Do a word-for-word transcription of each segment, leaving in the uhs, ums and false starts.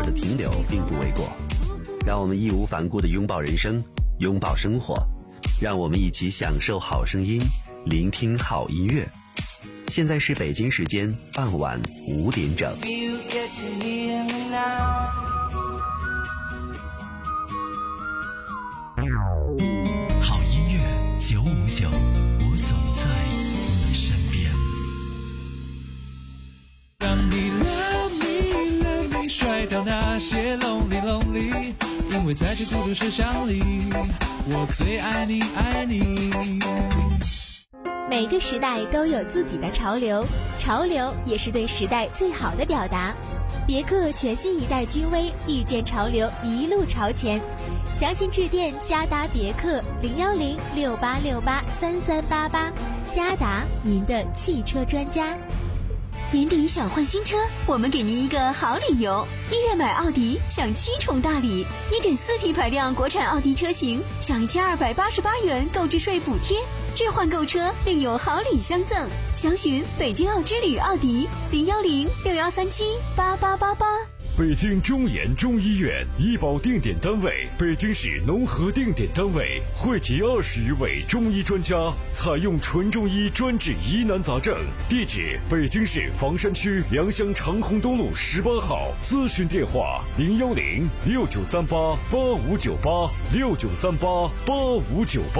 的停留并不为过。让我们义无反顾地拥抱人生，拥抱生活，让我们一起享受好声音，聆听好音乐。现在是北京时间傍晚五点整。 好音乐九五九，我总在你身边。 让你 love me love me 甩掉那些 lonely lonely， 因为在这孤独车厢里，我最爱你爱你。 每个时代都有自己的潮流，潮流也是对时代最好的表达。别克全新一代君威，遇见潮流，一路朝前。详情致电嘉达别克零幺零六八六八三三八八，嘉达您的汽车专家。 年底想换新车，我们给您一个好理由。一月买奥迪享七重大礼，你给四 T 排量国产奥迪车型享一千二百八十八元购置税补贴，置换购车另有好礼相赠。详询北京奥之旅奥迪零幺零六幺三七八八八八。 北京中研中医院医保定点单位，北京市农合定点单位，汇集二十余位中医专家，采用纯中医专治疑难杂症。地址：北京市房山区良乡长虹东路十八号。咨询电话：零幺零六九三八八五九八六九三八八五九八。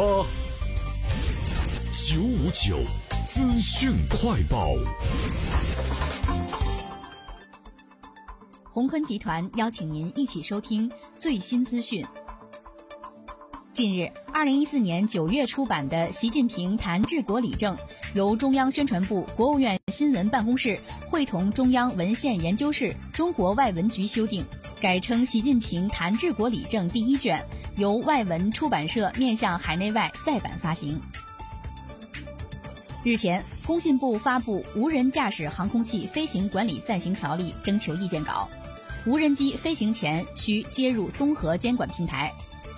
九五九资讯快报。 鸿坤集团邀请您一起收听最新资讯。近日，二零一四年九月出版的《习近平谈治国理政》由中央宣传部、国务院新闻办公室会同中央文献研究室、中国外文局修订，改称《习近平谈治国理政》第一卷，由外文出版社面向海内外再版发行。日前，工信部发布《无人驾驶航空器飞行管理暂行条例》征求意见稿。无人机飞行前需接入综合监管平台。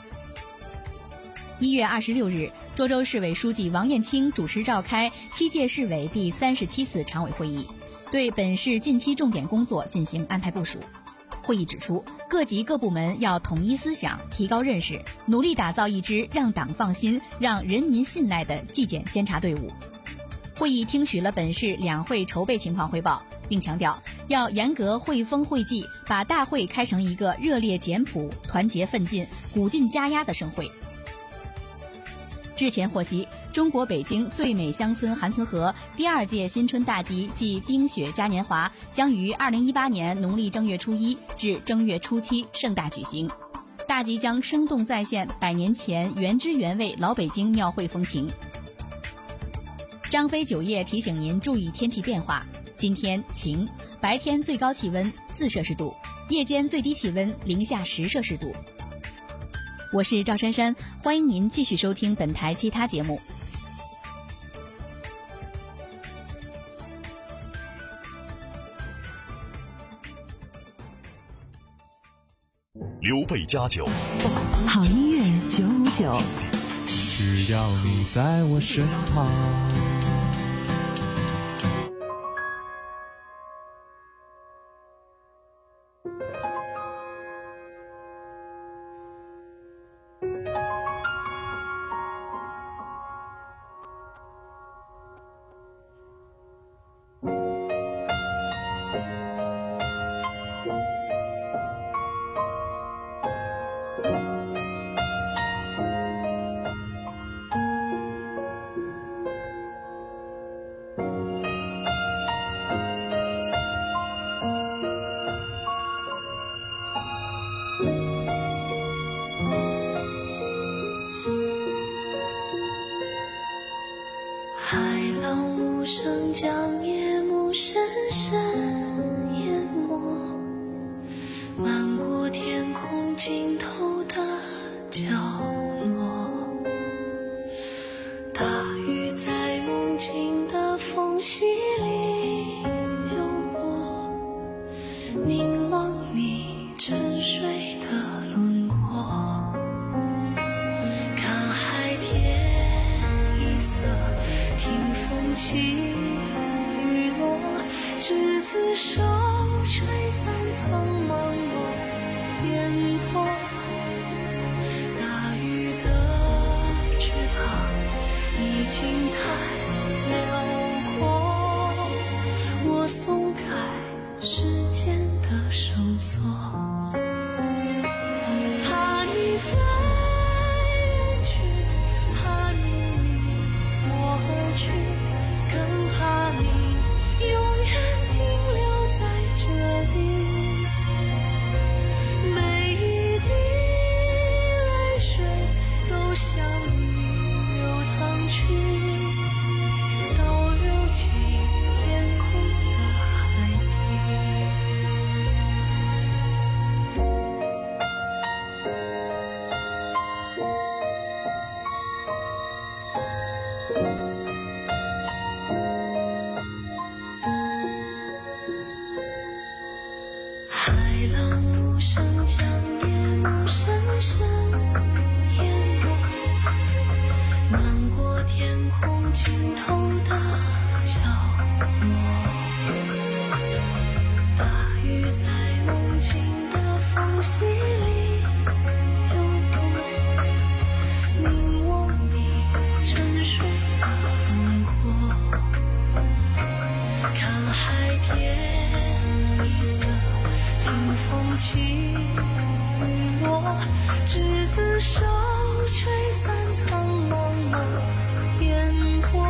一月二十六日，涿州市委书记王艳清主持召开七届市委第三十七次常委会议，对本市近期重点工作进行安排部署。会议指出，各级各部门要统一思想，提高认识，努力打造一支让党放心、让人民信赖的纪检监察队伍。会议听取了本市两会筹备情况汇报，并强调要严格会风会纪，把大会开成一个热烈简朴、团结奋进、鼓劲加压的盛会。日前获悉，中国北京最美乡村韩村河第二届新春大集暨冰雪嘉年华将于二零一八年农历正月初一至正月初七盛大举行。大集将生动再现百年前原汁原味老北京庙会风情。张飞酒业提醒您注意天气变化，今天晴，白天最高气温四摄氏度，夜间最低气温零下十摄氏度。我是赵珊珊，欢迎您继续收听本台其他节目。 刘备家酒， 好音乐九五九， 只要你在我身旁。 海浪无声将夜幕深深淹没，漫过天空尽头的角落，大雨在梦境的缝隙里流过，凝望你沉睡的轮廓，看海天一色，听风起雨落，执子手，吹散苍茫梦。 烟波，大雨的翅膀已经太辽阔，我松开时间的绳索，怕你飞远去，怕你离我而去，更怕你永远停留在这里。每一滴泪水都向你流淌去，倒流进天空的海底。海浪无声将夜幕深深淹没，漫过天空尽头的角落，大雨在梦境的缝隙里流过，凝望你沉睡的轮廓，看海天一色，听风起雨落，执子手，吹散苍茫的烟波，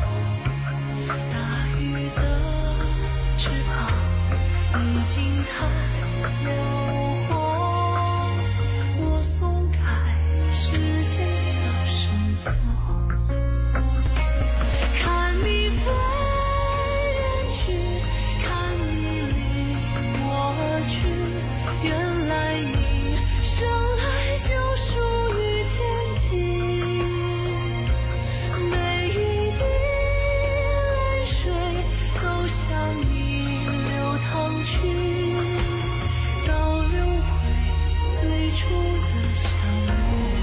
大雨的翅膀已经太辽阔，我松开时间的绳索，看你飞远去，看你离我而去，原来你生来就属于天际，每一滴泪水都向你流淌去，倒流回最初的相遇。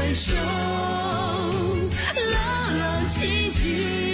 回首，冷冷清清。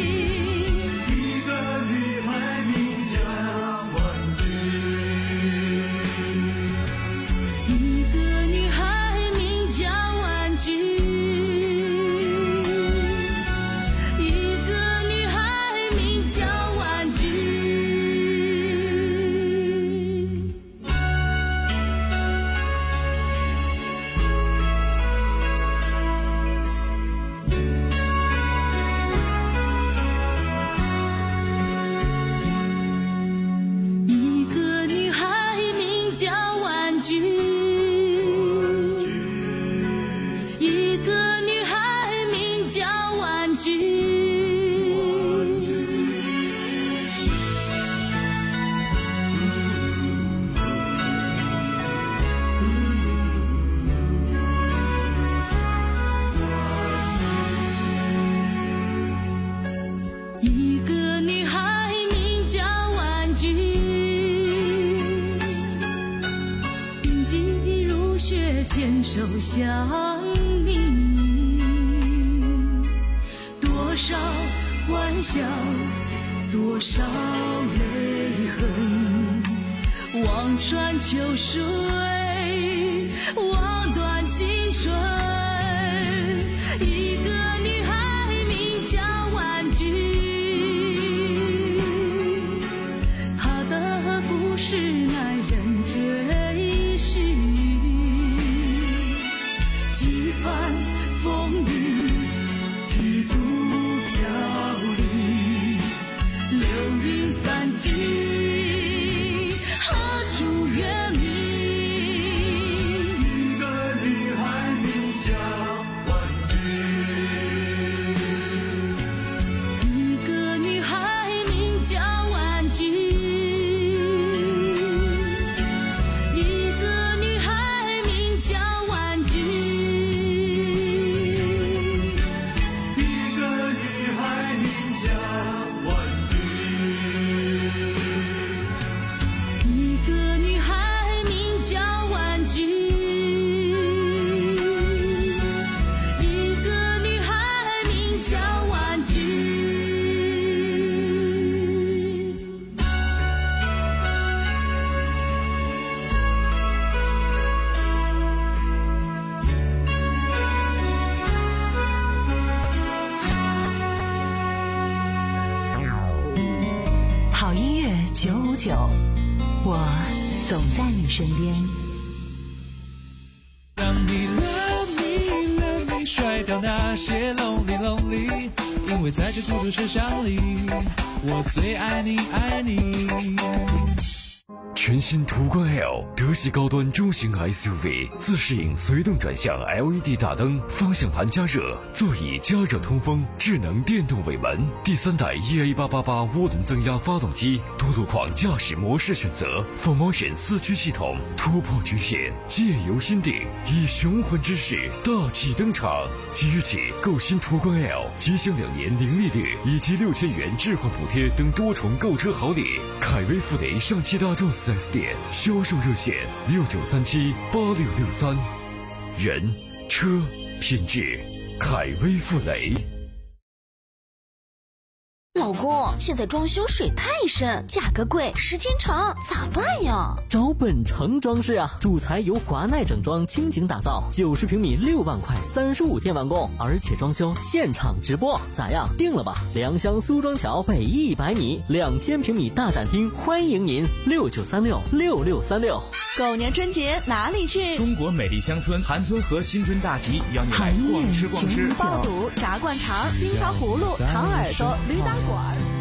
牵手相你，多少欢笑，多少泪痕，望穿秋水，望断青春。一个女孩名叫婉君，她的故事耐人追寻，几番风雨，几度飘零，流云散尽，何处月明？一个女孩名叫婉君，一个女孩名叫婉君，一个女孩名叫婉君。 好音乐九五九，我总在你身边。 让你 love me love me 甩掉那些 lonely lonely， 因为在这孤独车厢里，我最爱你爱你。 全新途观 L 德系高端中型 S U V， 自适应随动转向 L E D 大灯，方向盘加热，座椅加热通风，智能电动尾门，第三代 E A 八八八 涡轮增压发动机，多路况驾驶模式选择 ，Full Motion 四驱系统，突破局限，借由心定，以雄浑之势大气登场。即日起购新途观 L， 即享两年零利率以及六千元置换补贴等多重购车好礼。凯威富雷上汽大众四 S 店销售热线六九三七八六六三，人车品质，凯威富雷。 老公，现在装修水太深，价格贵，时间长，咋办呀？ 找本城装饰啊，主材由华奈整装倾情打造，九十平米六万块，三十五天完工，而且装修现场直播，咋样？定了吧？良乡苏庄桥北一百米，两千平米大展厅，欢迎您，六九三六六六三六。 狗年春节哪里去？ 中国美丽乡村韩村和新春大集，邀你来逛吃逛吃， 爆肚、炸灌肠、冰糖葫芦、糖耳朵、驴打滚。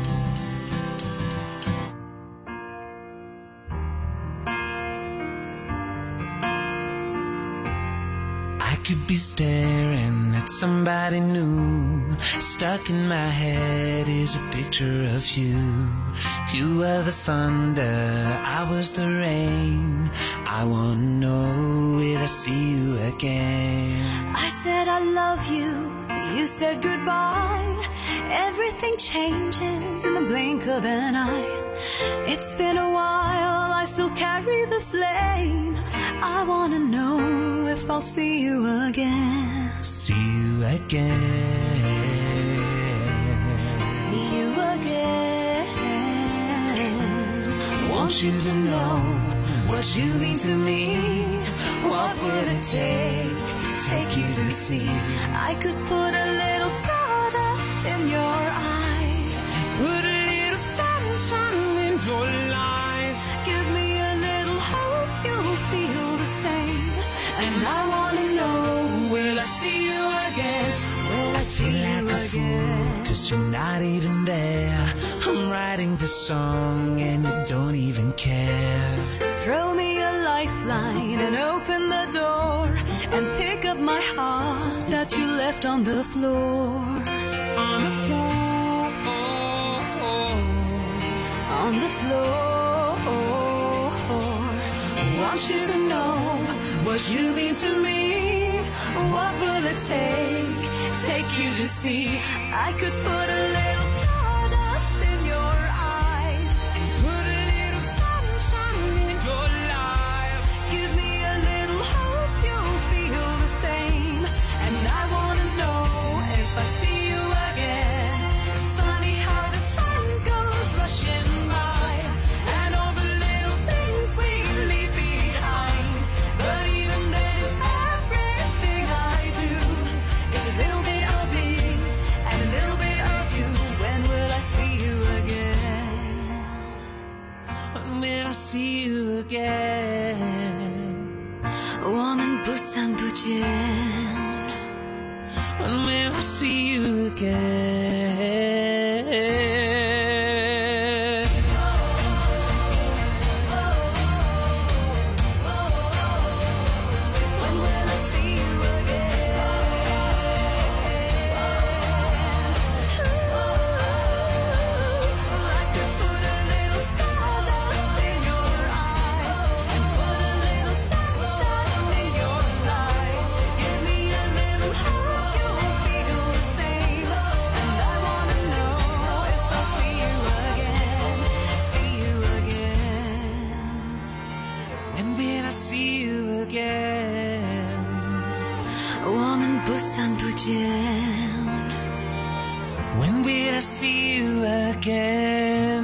I could be staring at somebody new. Stuck in my head is a picture of you. You were the thunder, I was the rain. I wanna know, will I see you again? I said I love you, you said goodbye. Everything changes in the blink of an eye. It's been a while, I still carry the flame. I wanna know if if I'll see you again. See you again. See you again. Want you to know what you mean to me. What would it take, take you to see? I could put a little stardust in your eyes, put a little sunshine in your life. Give me a little hope you'll feel the same. And I wanna know, will I see you again? Will I see you like again? Cause you're not even there. I'm writing the song and you don't even care. Throw me a lifeline and open the door, and pick up my heart that you left on the floor. On the floor, on the floor. Want you to know what you mean to me. What will it take, take you to see? I could put a little stardust in your eyes, and put a little sunshine in your life. Give me a little hope you'll feel the same. And I wanna know if I see you again. Funny how the time goes rushing by, and all the little things we leave behind. But even then, everything I do is a little bit of me and a little bit of you. When will I see you again? When will I see you again? 我们不散不见。 When will I see you again? When will I see you I could put a little stardust in your eyes, and put a little sunshine in your life. Give me a little hope you'll feel the same. And I wanna know if I'll see you again, see you again. When will I see you again? 我们不散不见。 When will I see you again?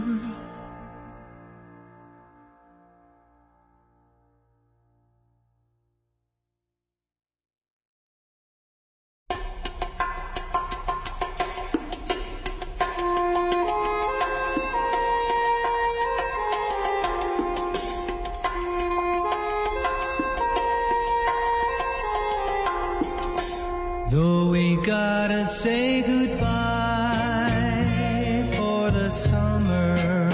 Though we gotta say goodbye for the summer,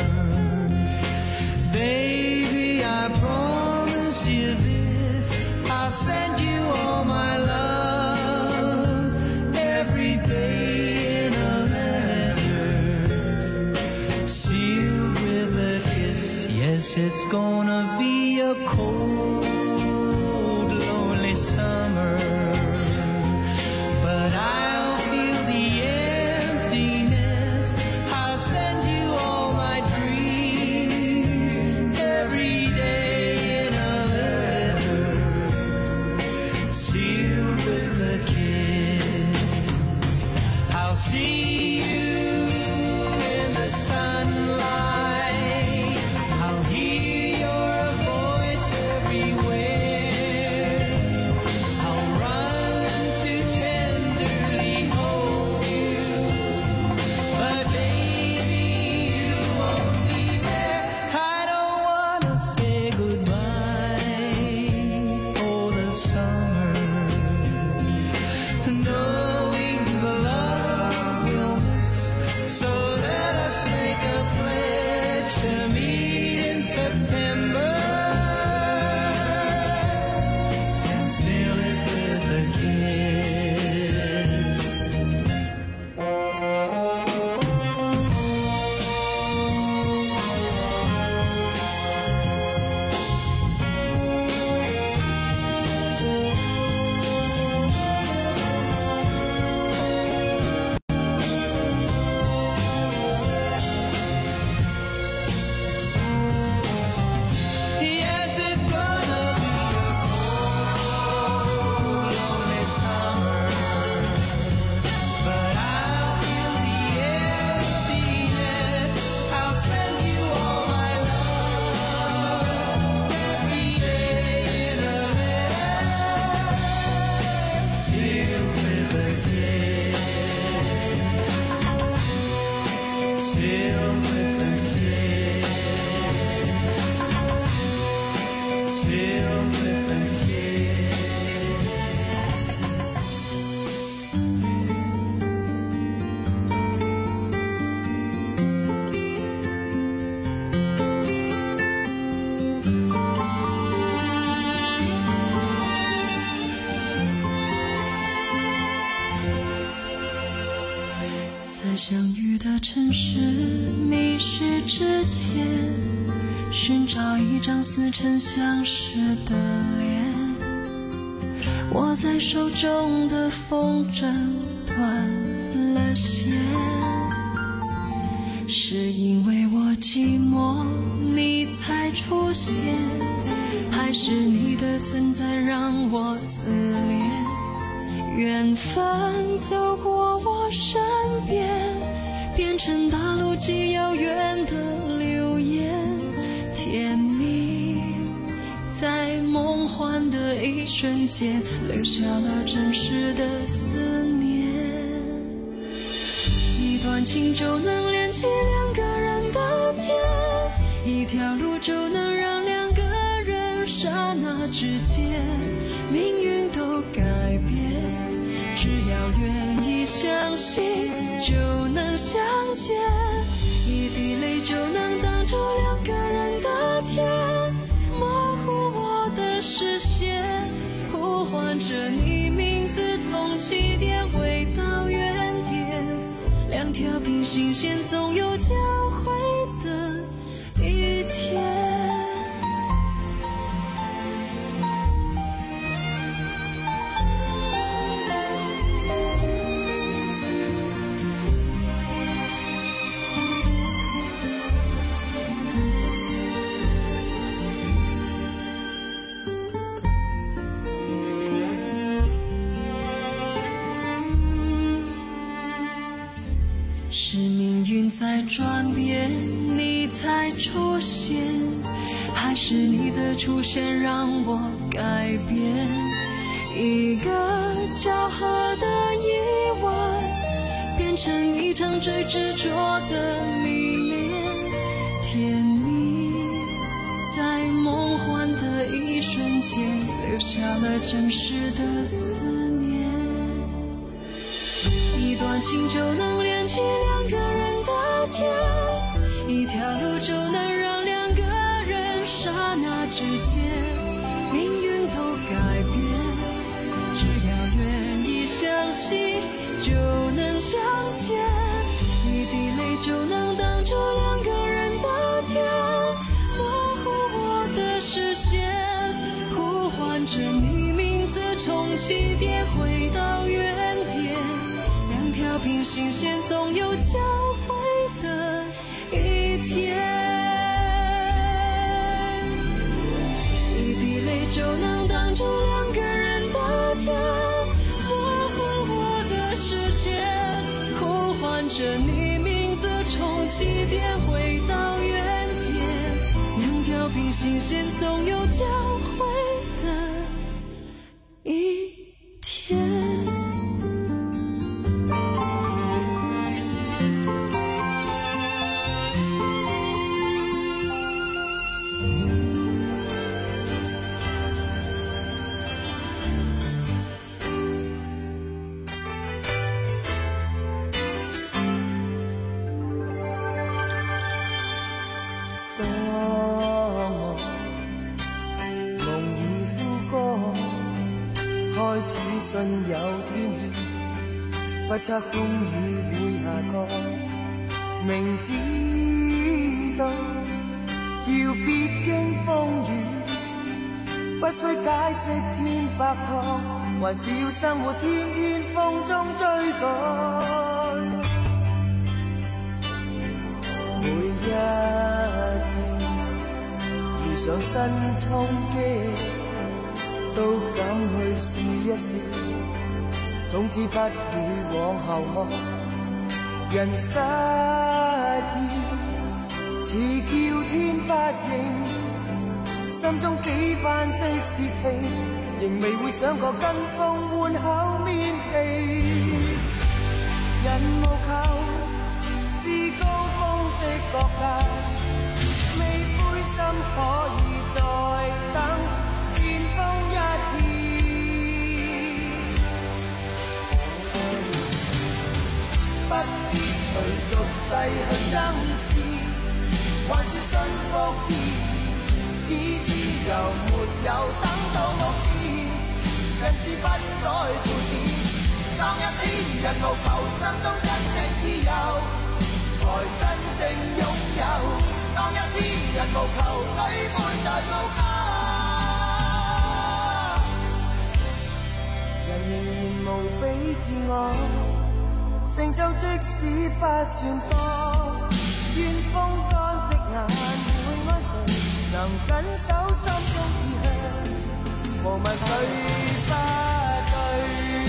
baby, I promise you this, I'll send you all my love every day in a letter, sealed with a kiss. Yes, it's gonna be a cold, lonely summer, but I'll feel the emptiness. I'll send you all my dreams every day in a letter, sealed with a kiss. I'll see you in the sunlight, I'll hear your voice everywhere, I'll run 相遇的城市，迷失之前，寻找一张似曾相识的脸。握在手中的风筝断了线，是因为我寂寞你才出现，还是你的存在让我自怜？缘分走过我身边，变成大陆极遥远的流言，甜蜜在梦幻的一瞬间，留下了真实的思念。一段情就能连起两个人的天，一条路就能让两个人刹那之间命运都改变。只要愿意相信，就能相见，一滴泪就能挡住两个人的天，模糊我的视线，呼唤着你名字，从起点回到原点，两条平行线总有交汇的一天。是命运在转变，你才出现，还是你的出现让我改变？一个巧合的意外，变成一场最执着的迷恋，甜蜜在梦幻的一瞬间，留下了真实的思念。一段情就能连起两个人的天，一条路就能让两个人刹那之间命运都改变。只要愿意相信，就能相见，一滴泪就能挡住两个人的天，模糊我的视线，呼唤着你名字，从起点回到原点，两条平行线总有交汇的一天。一滴泪就能挡住两个人的天，模糊我的视线，呼唤着你名字，从起点回到原点，两条平行线总有交汇的一天。 信有天意，不測風雨會下降，明知道要必經風雨，不需解釋千百趟，還是要生活天天風中追趕。每一次遇上新衝擊，都敢去試一試，總之不與往後看。人失意似叫天不應，心中幾番的泄氣，仍未會想過跟風換口面皮。人無求是高峰的國界，未灰心可以再等。不必隨俗世去爭持，還是信服天意，只知由沒有等到目前，人事不改半點， 當一天人無求，心中真正自由，才真正擁有。當一天人無求，舉杯再高歌，人仍然無比自我，成就即使不算多，願風乾的眼會安睡，能緊守心中志向，無問對不對。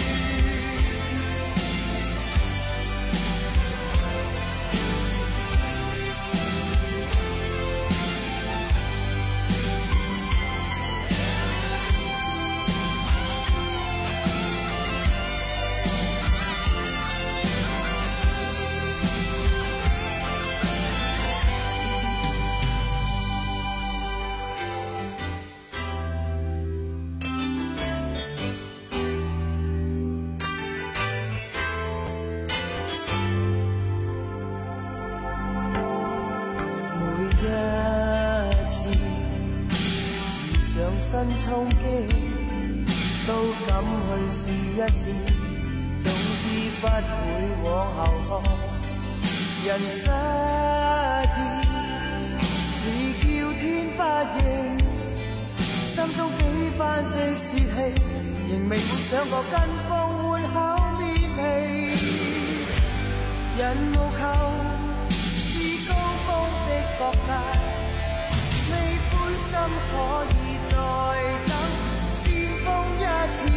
新衝擊都敢去試一試，總之不會往後看。人失意似叫天不應，心中幾番的泄氣，仍未會想過跟風換口面皮。人無求是高峰的國界，未灰心可以再等巔峰一天，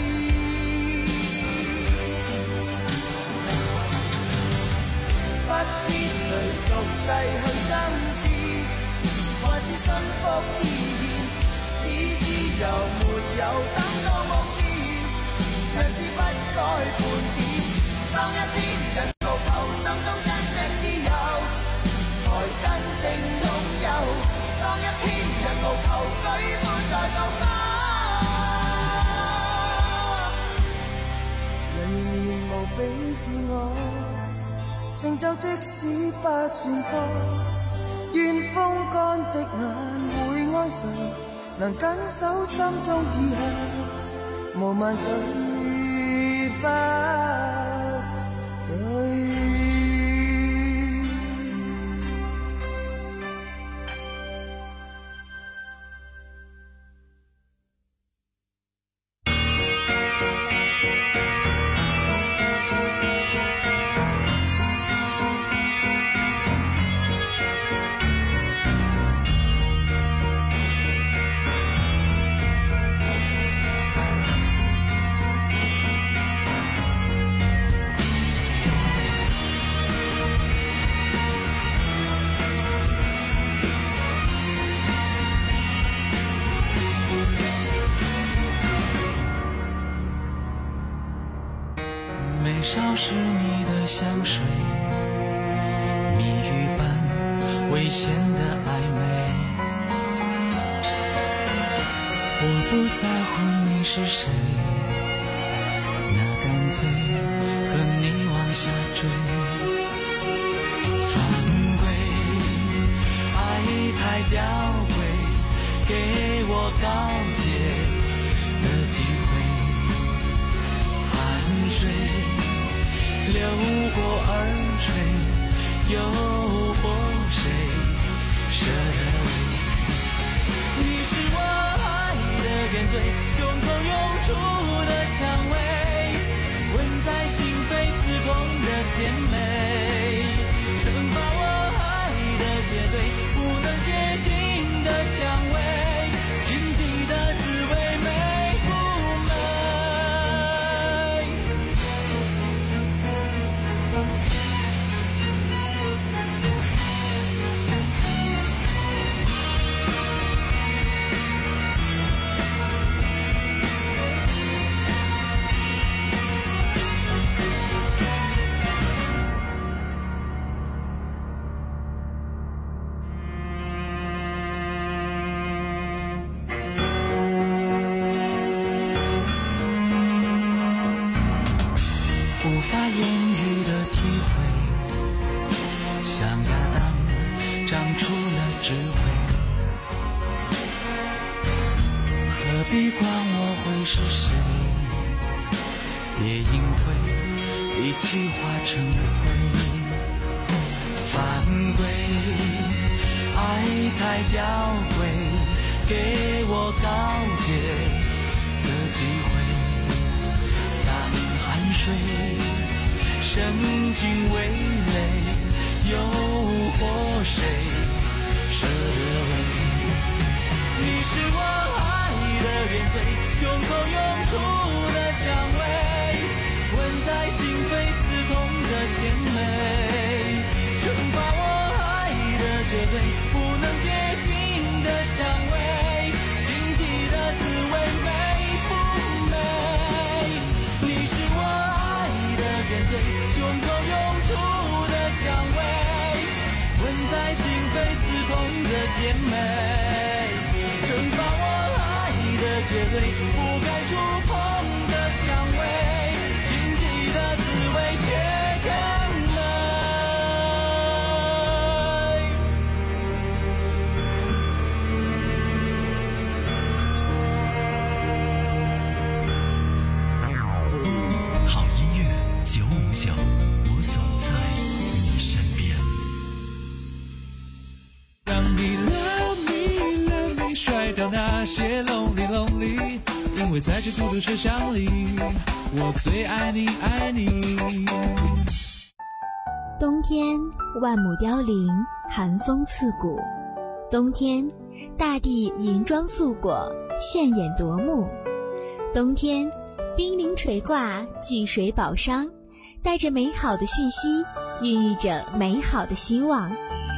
不必隨俗世去爭戰，還是幸福自然，只知由沒有等到目前，人是不改半點。當一天人無求，心中真正自由，才真正擁有。當一天人無求，舉杯再高歌，人仍然無比自我，成就即使不算多，願風乾的眼會安睡，能緊守心中志向，無問對不對。 眉梢是你的香水，蜜语般危险的暧昧。我不在乎你是谁，那干脆和你往下追。犯规，爱太吊诡，给我告诫的机会。汗水流过耳垂，诱惑谁舍得为？你是我爱的原罪，胸口涌出的蔷薇，吻在心扉刺痛的甜美，惩罚我爱的绝对，不能接近的蔷薇，荆棘的滋味美不美？无法言语的体会，像亚当长出了智慧，何必管我会是谁？ 也因为一起化成灰。犯规，爱太吊诡，给我告诫的机会。当汗水渗进味蕾，诱惑谁舍得为？你是我爱的原罪，胸口涌出的蔷薇，吻在心扉刺痛的甜美，惩罚我爱的绝对，不能接近的蔷薇，警惕的滋味美不美？你是我爱的原罪，胸口涌出的蔷薇，吻在心扉刺痛的甜美，惩罚我爱的绝对，不该触碰的蔷薇，禁忌的滋味却更美。 好音乐九五九，我总在你身边。 让你 love me love me， 甩掉那些 lonely lonely， 因为在这孤独车厢里，我最爱你爱你。 冬天万亩凋零，寒风刺骨。冬天大地银装素裹，炫眼夺目。冬天冰凌垂挂，巨水宝商，带着美好的讯息，孕育着美好的希望。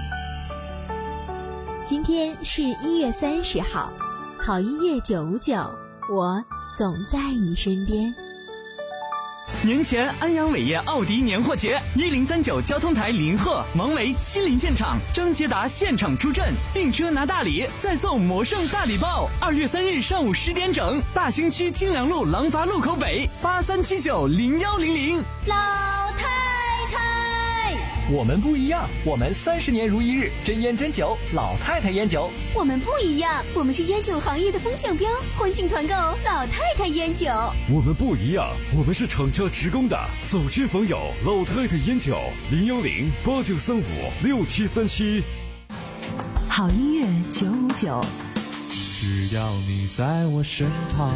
今天是一月三十号，好音乐九五九，我总在你身边。 年前安阳伟业奥迪年货节，一零三九交通台临贺，王维亲临现场，张捷达现场出阵，订车拿大礼，再送魔圣大礼包。二月三日上午十点整，大兴区金良路廊坊路口北，八三七九零幺零零。 老太太， 我们不一样，我们三十年如一日，真烟真酒，老太太烟酒。 我们不一样，我们是烟酒行业的风向标，欢庆团购老太太烟酒。 我们不一样，我们是厂家职工的，走亲访友，老太太烟酒，零幺零八九三五六七三七。 好音乐九五九， 只要你在我身旁。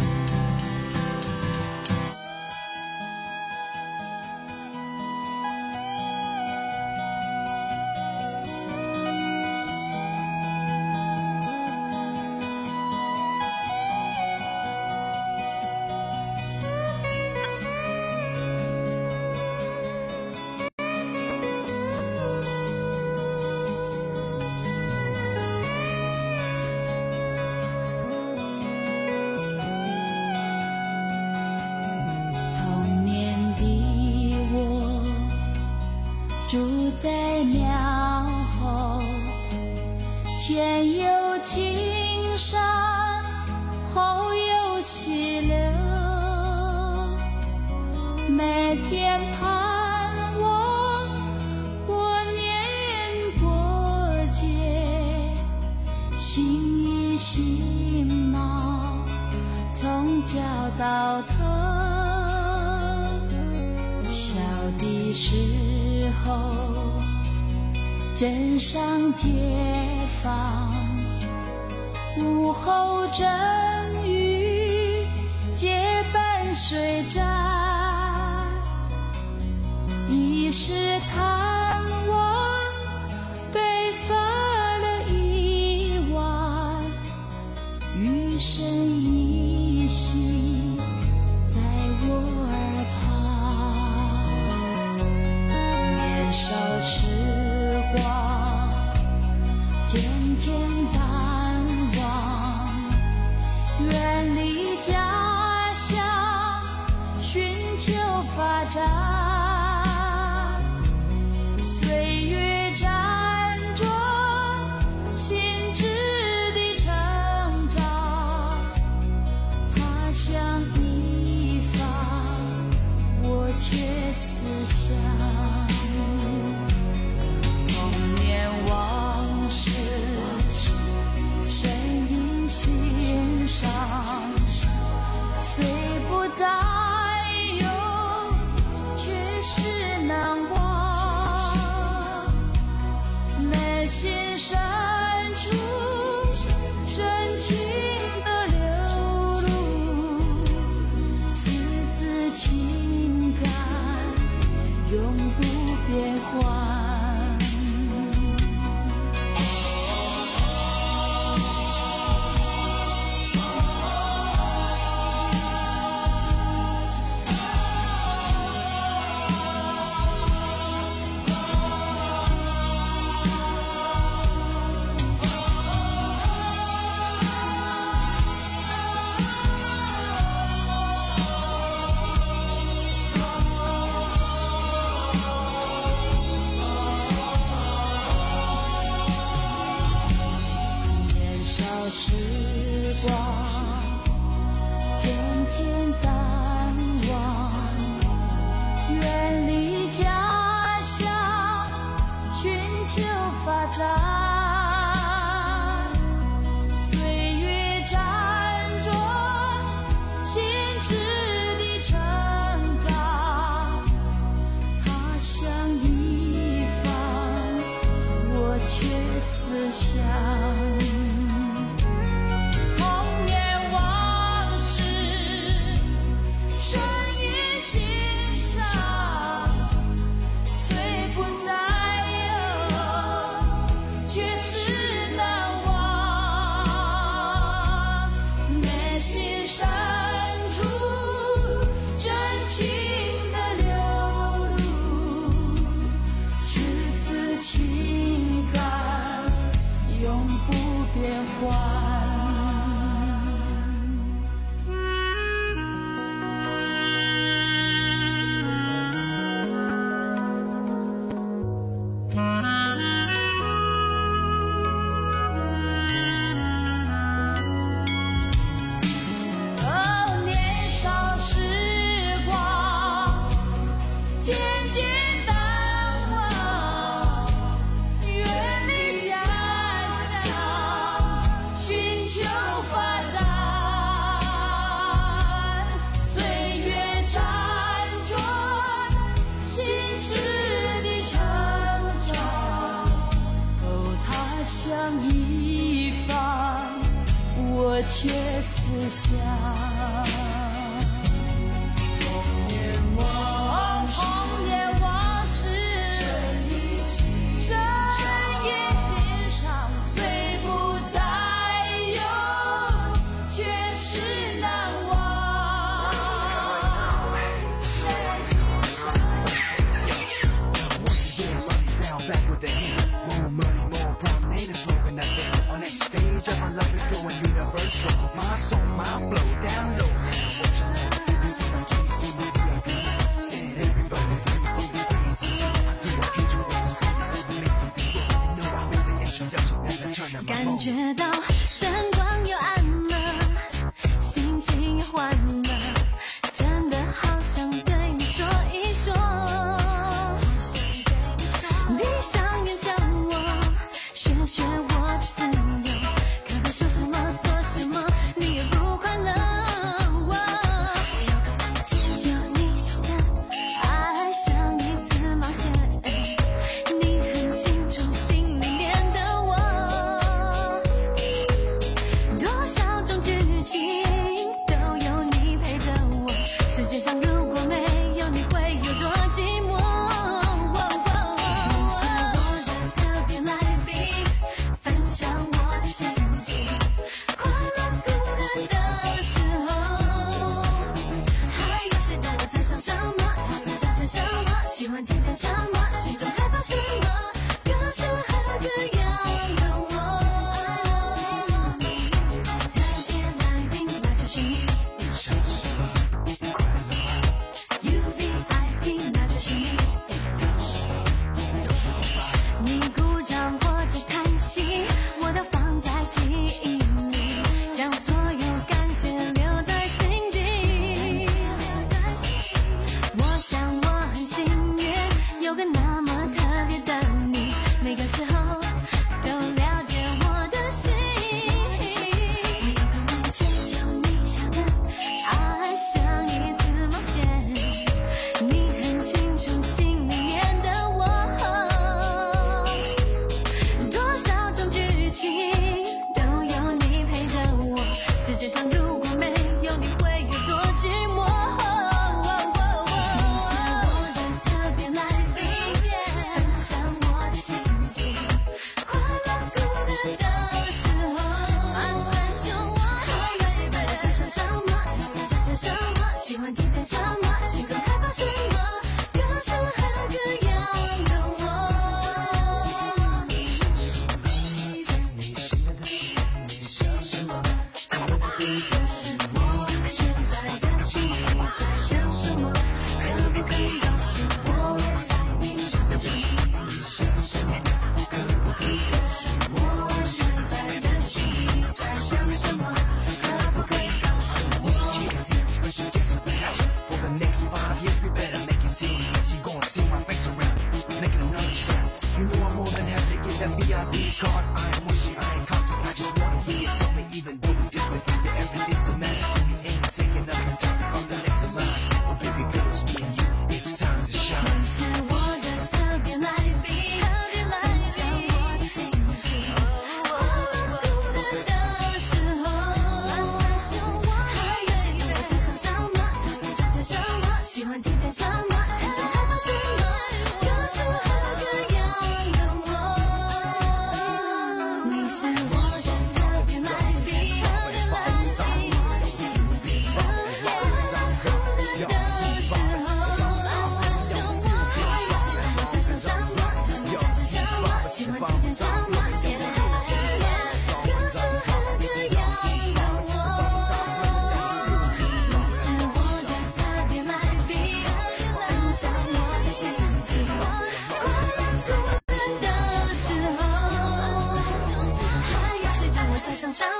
住在庙后，前有青山，后有溪流，每天盼望过年过节，新衣新帽从脚到头，小的时候镇上街坊，午后阵雨结伴水战，一时贪玩被罚了一晚，余生依稀在我耳旁。年少时光渐渐淡忘，远离家乡寻求发展，岁月辗转心智的成长，他乡一方我却思乡。童年往事深印心上，虽不再少时光渐渐淡忘，远离家乡寻求发展。思想，童年往事深印心上，虽不再有，却是难忘。内心深处真情的流露，赤子情感永不变换。哦，年少时光渐渐淡忘，远离家寻求发展，岁月辗转，心智的成长。哦，他乡一方，我却思乡。童年往事，童年往事，深印心上，虽不再有，却是难忘。感觉到灯光又暗了，心情也换了，真的好想对你说一说。闭上眼想我，学学我的自由，可别说什么做什么，你也不快乐。有你想的爱像一次冒险，你很清楚心里面的我。多少种剧情都有你陪着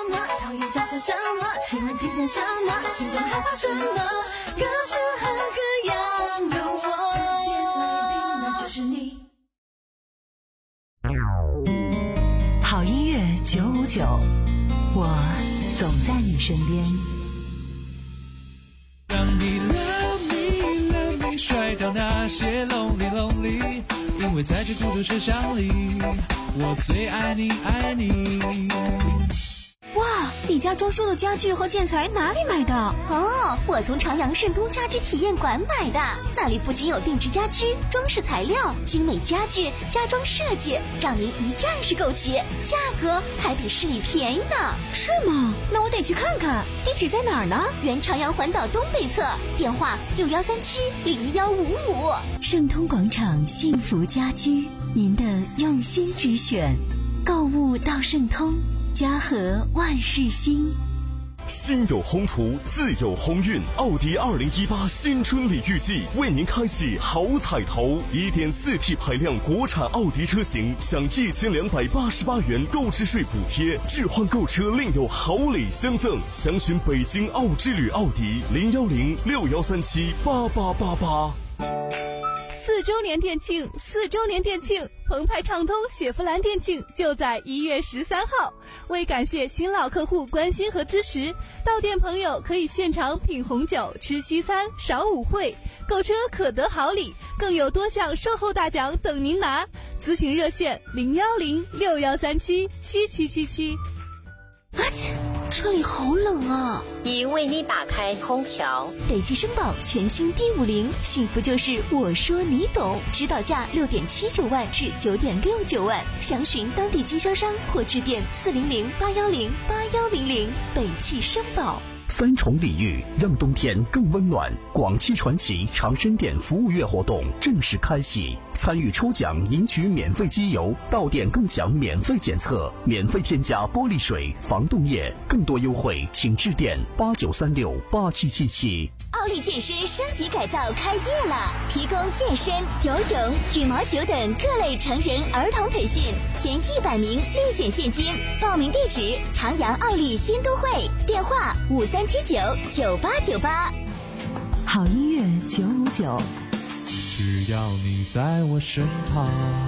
么？讨厌叫声什么？喜欢听见什么？心中害怕什么？各式和各样的我，别来宾，那就是你。 好音乐九五九，我总在你身边。 让你 love me love me， 甩掉那些 lonely lonely， 因为在这孤独车厢里，我最爱你爱你。 哇，你家装修的家具和建材哪里买的？ 哦，我从长阳盛东家居体验馆买的，那里不仅有定制家居、装饰材料、精美家具、家装设计，让您一站式购齐，价格还比市里便宜呢。 是吗？那我得去看看。地址在哪儿呢？ 原长阳环岛东北侧，电话六幺三七零幺五五。 盛通广场幸福家居，您的用心之选，购物到盛通。家和万事兴， 心有宏图，自有鸿运。奥迪二零一八新春礼遇季为您开启好彩头， 一点四 T 排量国产奥迪车型享一千两百八十八元购置税补贴，置换购车另有好礼相赠。详询北京奥之旅奥迪零幺零六幺三七八八八八。 四周年店庆，四周年店庆，澎湃畅通雪佛兰店庆就在一月十三号。为感谢新老客户关心和支持，到店朋友可以现场品红酒、吃西餐、赏舞会，购车可得好礼，更有多项售后大奖等您拿。咨询热线零幺零六幺三七七七七七。 啊切，车里好冷啊！ 已为你打开空调。 北汽绅宝全新 D 五零，幸福就是我说你懂，指导价六点七九万至九点六九万，详询当地经销商或致电四零零八幺零八幺零零。北汽绅宝。 三重礼遇，让冬天更温暖。广汽传祺长生店服务月活动正式开启，参与抽奖赢取免费机油，到店更享免费检测，免费添加玻璃水、防冻液，更多优惠请致电八九三六八七七七。 奥利健身升级改造开业了，提供健身、游泳、羽毛球等各类成人儿童培训，前一百名立减现金。报名地址：长阳奥利新都会，电话五三七九九八九八。 好音乐九五九， 只要你在我身旁。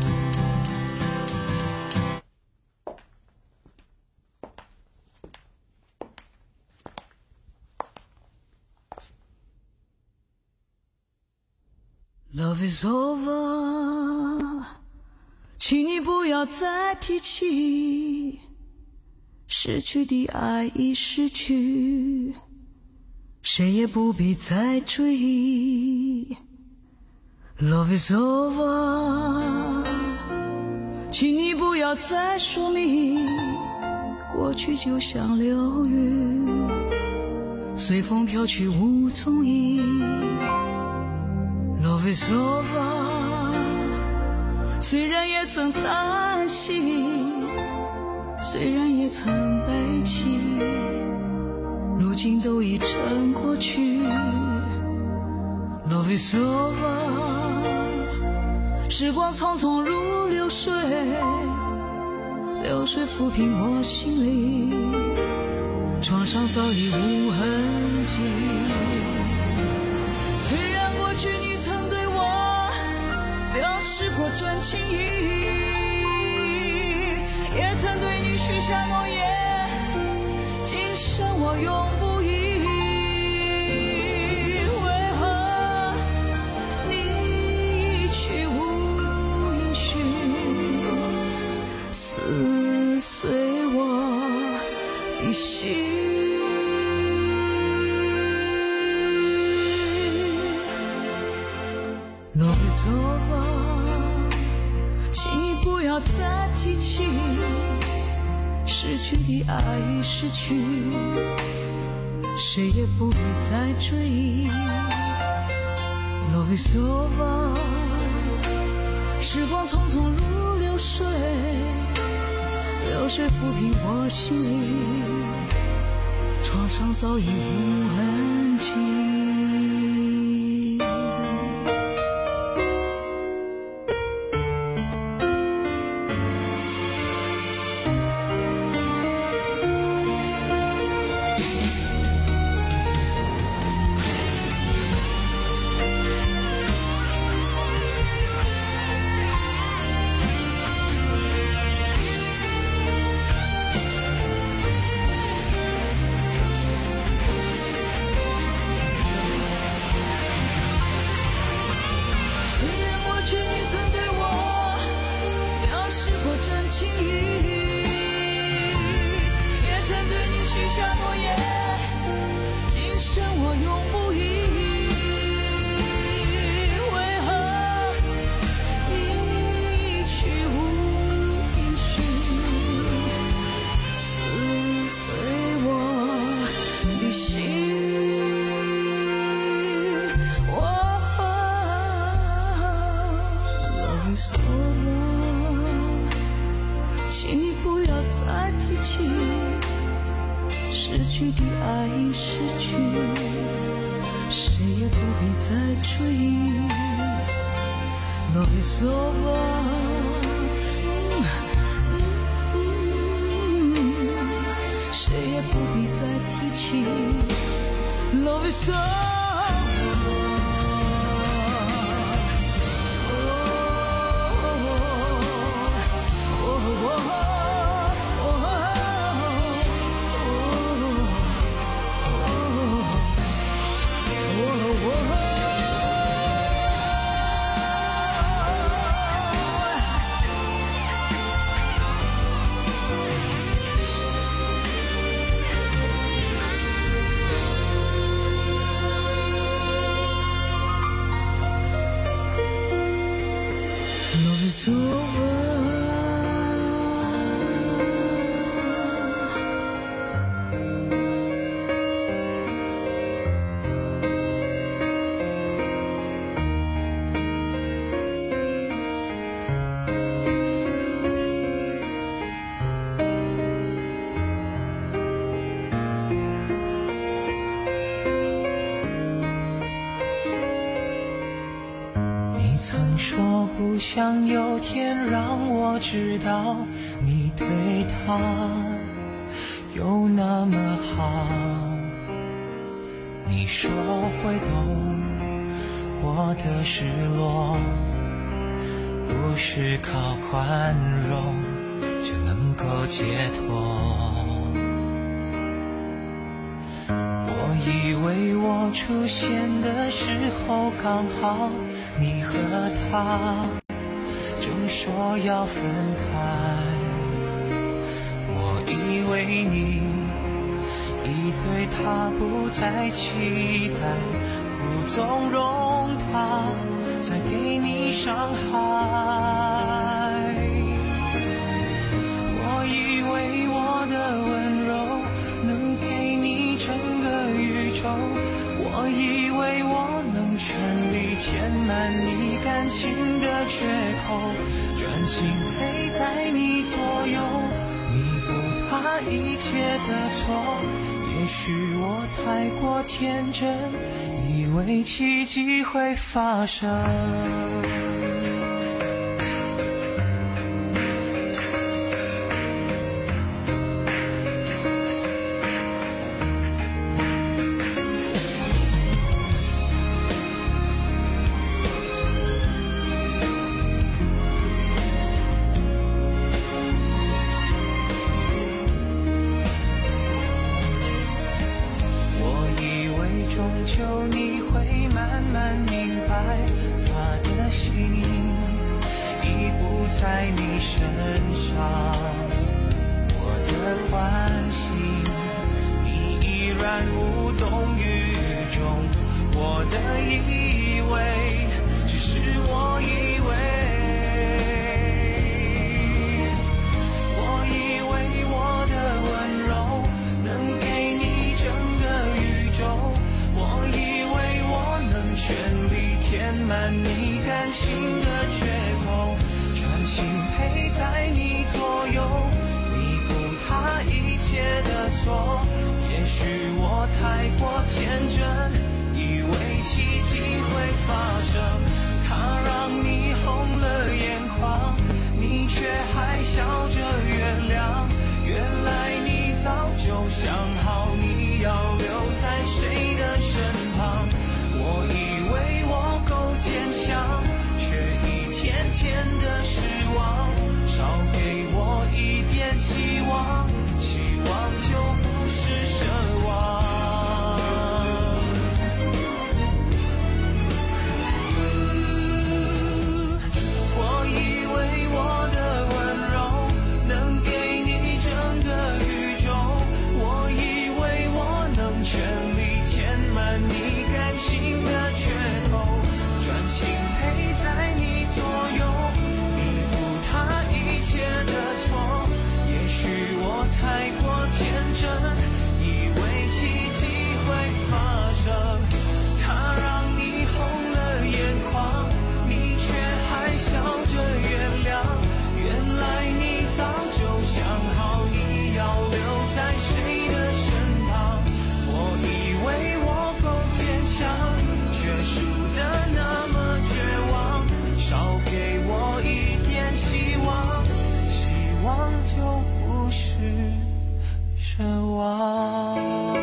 Love is over， 请你不要再提起，失去的爱已失去，谁也不必再追忆。Love is over， 请你不要再说明，过去就像流云，随风飘去无踪影。Love is over， 虽然也曾叹息，虽然也曾悲泣，如今都已成过去。Love is over， 时光匆匆如流水，流水抚平我心里，创伤早已无痕迹。虽然过去你曾对我表示过真情意，也曾对你许下诺言，今生我永不移。为何你一去无音讯，撕碎我的心。Love is over， 请你不要再提起，失去的爱已失去，谁也不必再追忆。Love is over， 时光匆匆如流水，流水抚平我心里，创伤早已无痕迹。 情谊，也曾对你许下诺言，今生我永不移。为何你去无音讯，撕碎我的心？我 Love is over。请你不要再提起失去的爱已失去，谁也不必再追忆。Love is over， 谁也不必再提起。Love is over。Love is over。你曾说不想有天让我知道你对他有那么好，你说会懂我的失落，不是靠宽容就能够解脱。我以为我出现的时候刚好你和他正说要分开，我以为你已对他不再期待，不纵容他再给你伤害。我以为我的温柔能给你整个宇宙，我以为我能全力填满你感情的缺口，专心陪在你左右，弥补他一切的错。也许我太过天真，以为奇迹会发生。终究你会慢慢明白，他的心已不在你身上，我的关心你依然无动于衷，我的以为只是我以为，我以为我的温柔能给你整个宇宙，我以为我能全力填满你感情的缺口，专心陪在你左右，弥补他一切的错。也许我太过天真，以为奇迹会发生，他让你红了眼眶，你却还笑着原谅，原来你早就想好你要留在谁的身旁。我以为我够坚强，却一天天的失望。少给我一点希望，希望就不是奢望。我以为我的温柔能给你整个宇宙，我以为我能全力填满你感情的缺口，专心陪在你左右，弥补他一切的错。也许我太过天真，以为奇迹会发生，他让你红了眼眶，你却还笑着原谅。原来你早就想好你要留在谁的身旁。我以为我够坚强，却输得那么绝望。少给我一点希望，希望就不是奢望。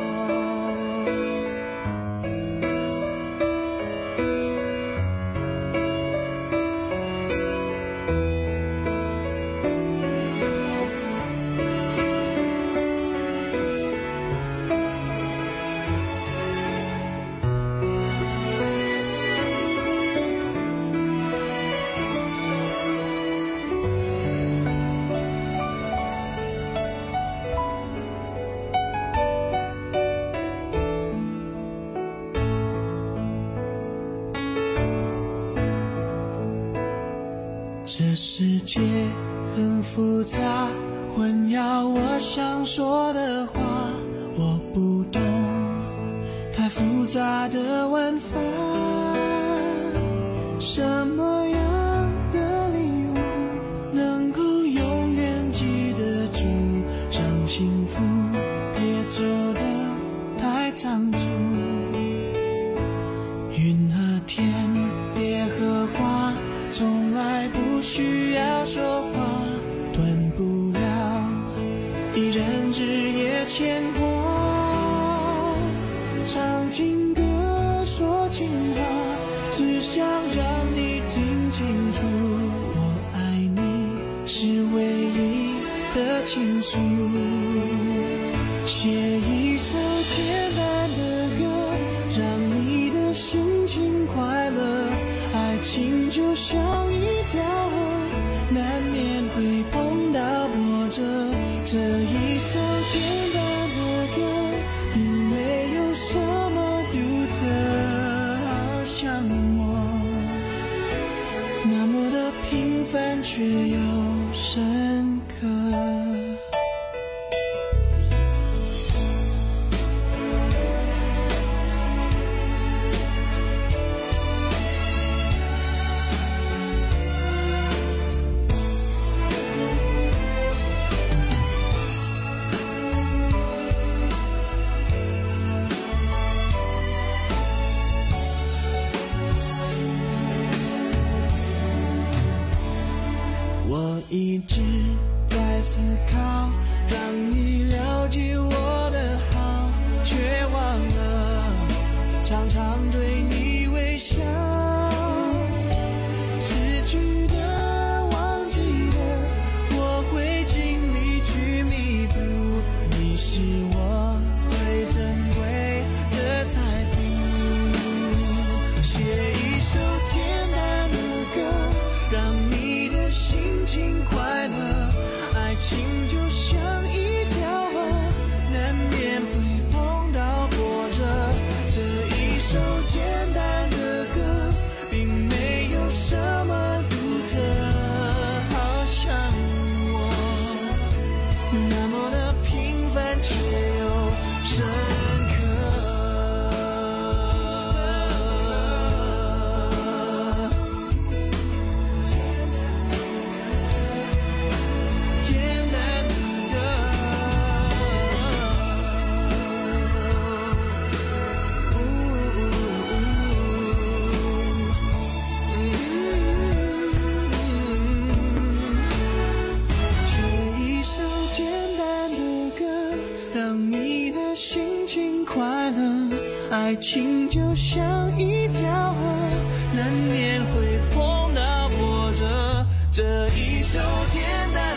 这世界很复杂，混淆我想说的话，我不懂太复杂的玩法。什么样的礼物能够永远记得住，让幸福别走得太仓促。云和天，别和花，从来不需要说话，断不了一人日夜牵挂。唱情歌说情话，只想让你听清楚，我爱你是唯一的倾诉。写一首简单的歌，让你的心情快乐。爱情就像一条河，难免会碰到波折。这一首简单的歌，并没有什么独特，好像我那么的平凡却又深刻。我一直在思考，让你了解我的好，却忘了常常对你微笑。失去的，忘记的，我会尽力去弥补。你是我最珍贵的财富。写一首简单的歌，让你的心情快乐。爱情就像一条河，难免会碰到波折。这一首简单的歌，并没有什么独特，好像我那么的平凡却又深刻。让你的着心情快乐，爱情就像一条河，难免会碰到波折。这一首简单